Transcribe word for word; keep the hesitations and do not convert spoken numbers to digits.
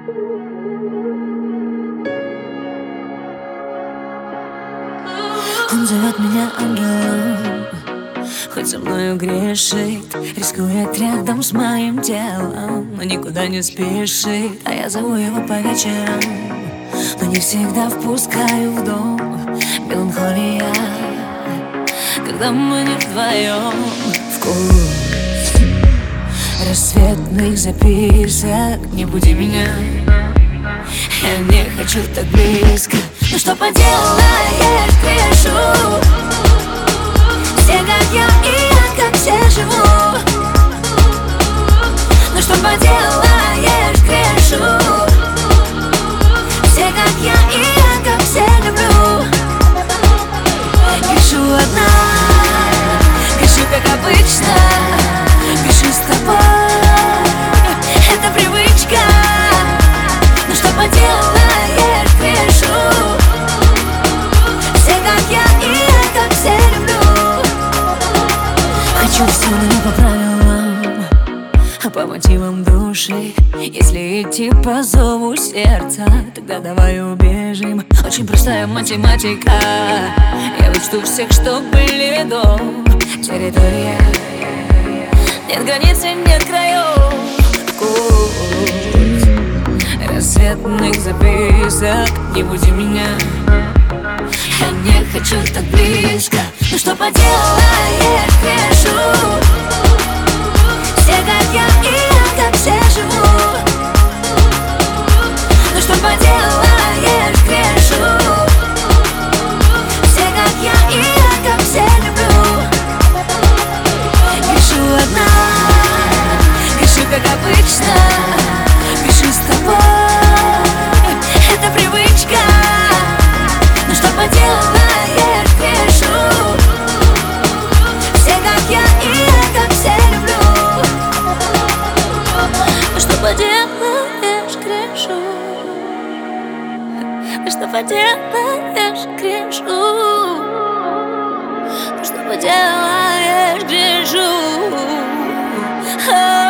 Он зовет меня ангелом, хоть со мною грешит, рискует рядом с моим телом, но никуда не спешит. А я зову его по вечерам, но не всегда впускаю в дом. Меланхолия, когда мы не вдвоем. Вкус рассветных записок, не буди меня, я не хочу так близко. Ну что поделаешь, грешу. Все как я, и я как все живу. Ну что поделаешь, грешу. Все как я, и я как все люблю. Грешу одна, грешу как обычно. Грешу с тобой, это привычка. Ну что поделаешь, грешу. Все как я, и я как все люблю. Хочу все, но не по правилам, а по мотивам души. Если идти по зову сердца, тогда давай убежим. Очень простая математика, я вычту всех, что были до. Территория, нет границ и нет краев. Вкус рассветных записок, не буди меня, я не хочу так близко. Ну что поделаешь, грешу. Все как я, и я как все живу. Ну что поделаешь, грешу. Все как я, и я как все люблю. Грешу одна, грешу как обычно. Грешу с тобой, это привычка. Ну что поделаешь, грешу. Все как я, и я как все люблю. Ну что поделаешь, грешу. Ну что поделаешь, грешу. Ну что поделаешь, грешу.